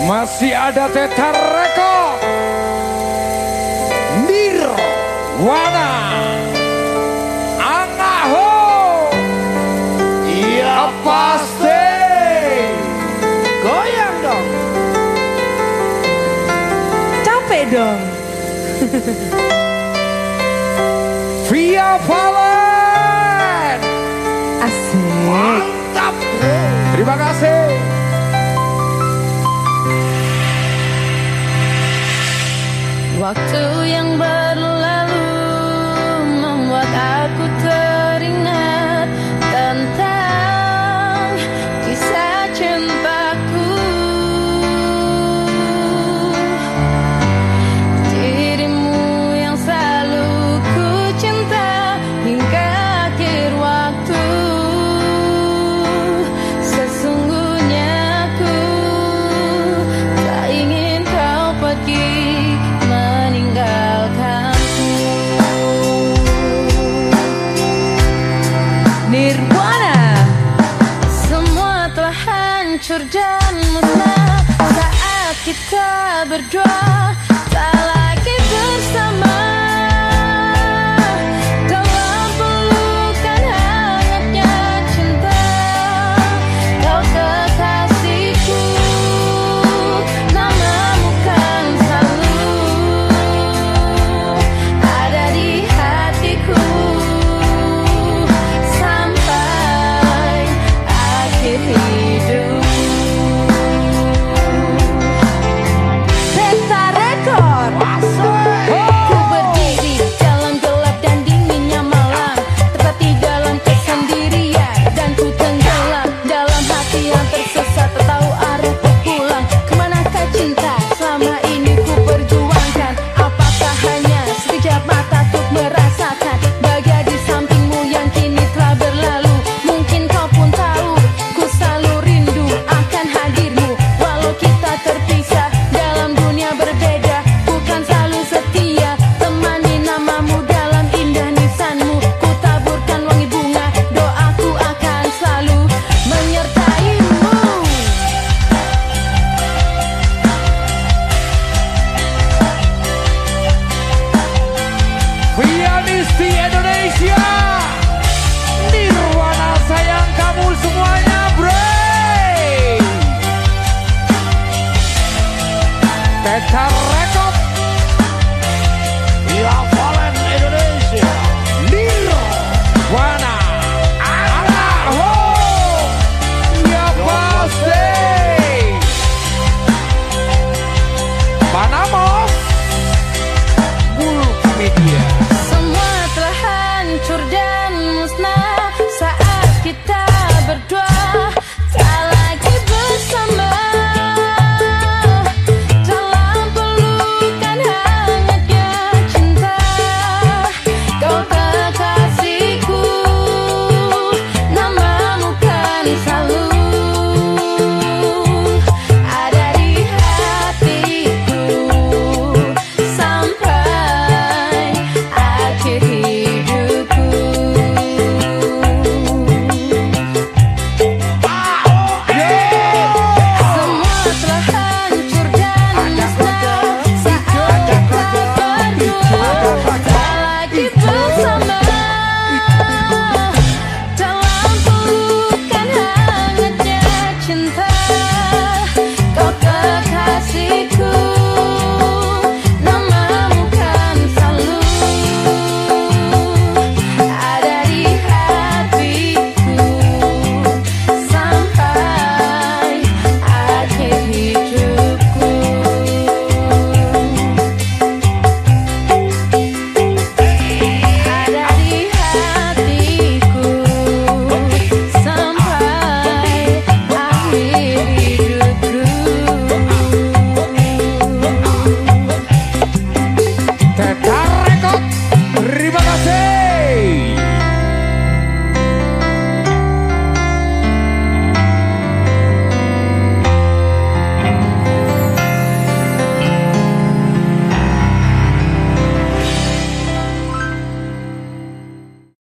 Masih ada Teta Reko Nirwana Anaho. Iya pasti. Goyang dong. Capek dong. Via Valen. Asik. Mantap bro. Terima kasih. Waktu yang berlalu membuat aku teringat tentang kisah cintaku. Dirimu yang selalu ku cinta hingga akhir waktu. Sesungguhnya aku tak ingin kau pergi meninggalkanku. Nirwana. Semua telah hancur dan musnah saat kita berdua. Tak